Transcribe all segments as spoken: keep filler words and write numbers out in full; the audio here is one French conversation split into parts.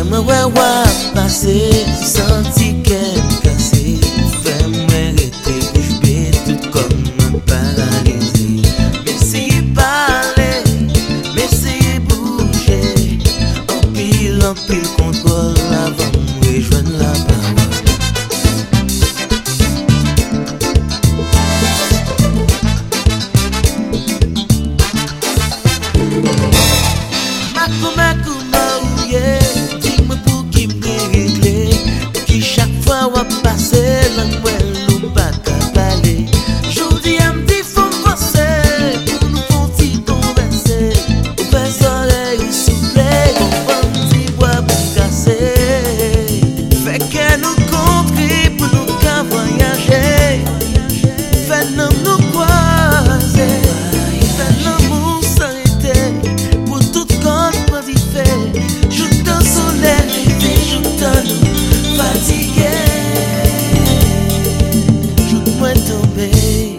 Fais-moi ouais ouais passer, senti qu'elle cassé. Fais-moi arrêter bouche bée, tout comme un paralysé. M'essayez parler, m'essayez bouger. En pile, en pile contrôle avant de rejoindre la parole. Makou makou ma ouye, dis-moi pour qui me régler. Qui chaque fois va passer l'anouel ou pas qu'à parler. J'oublie à me dire faut forcer, pour nous faut-il converser. Ou faire oreilles souffler, on va me dire bois pour casser. Fait qu'elle nous compris pour nous qu'à voyager. Fait nous nous croiser, fait l'amour s'arrêter. Pour toute compte joute au soleil, joute à nous fatigué. Joute-moi tomber.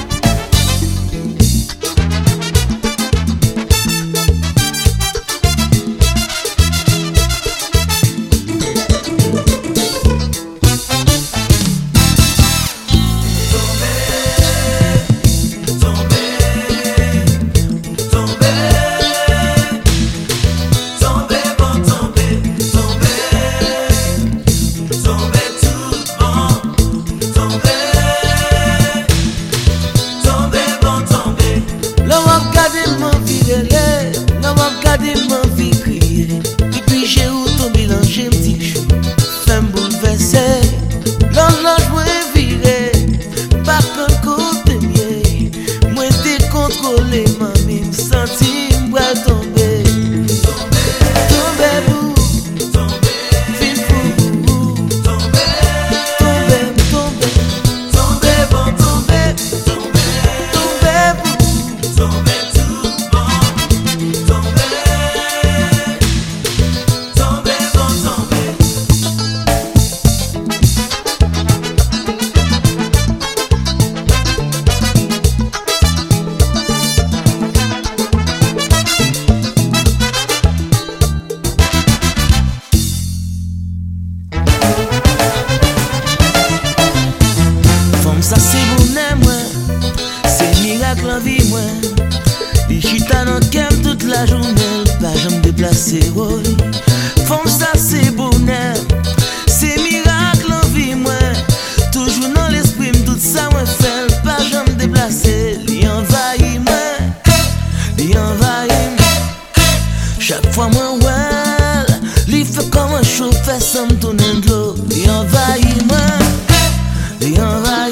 Ça c'est bonheur moi, c'est miracle en vie moi. Les chita dans kem toute la journée, pas jamais déplacé. Femme ça c'est bonheur, c'est miracle en vie moi. Toujours dans l'esprit tout ça moi fait, pas jamais déplacé. Li envahit moi, li envahit moi. Chaque fois moi ouais, li fait comme un chauffeur sans me tourner de l'eau. Li envahit moi, li envahit.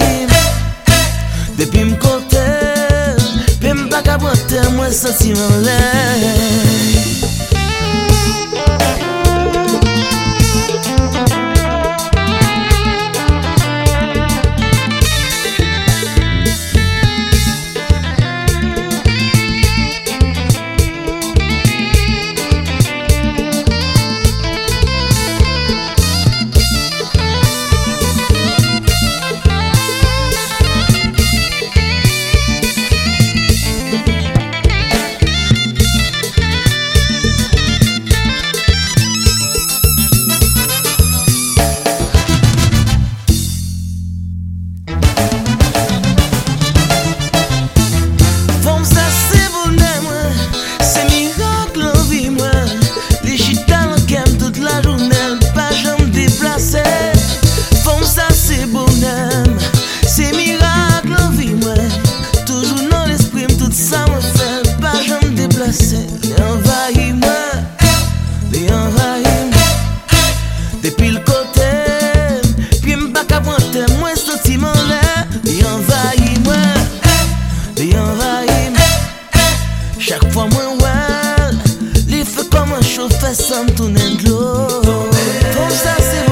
Depuis m'cote, puis m'pas qu'à boiter, moi sentiment l'air. Depuis le côté, puis m'pas qu'à pointer, moi sentiment là, il envahit moi, il envahit moi. Chaque fois moi ouais, il fait comme un chauffeur sans me tourner de l'eau. Comme ça c'est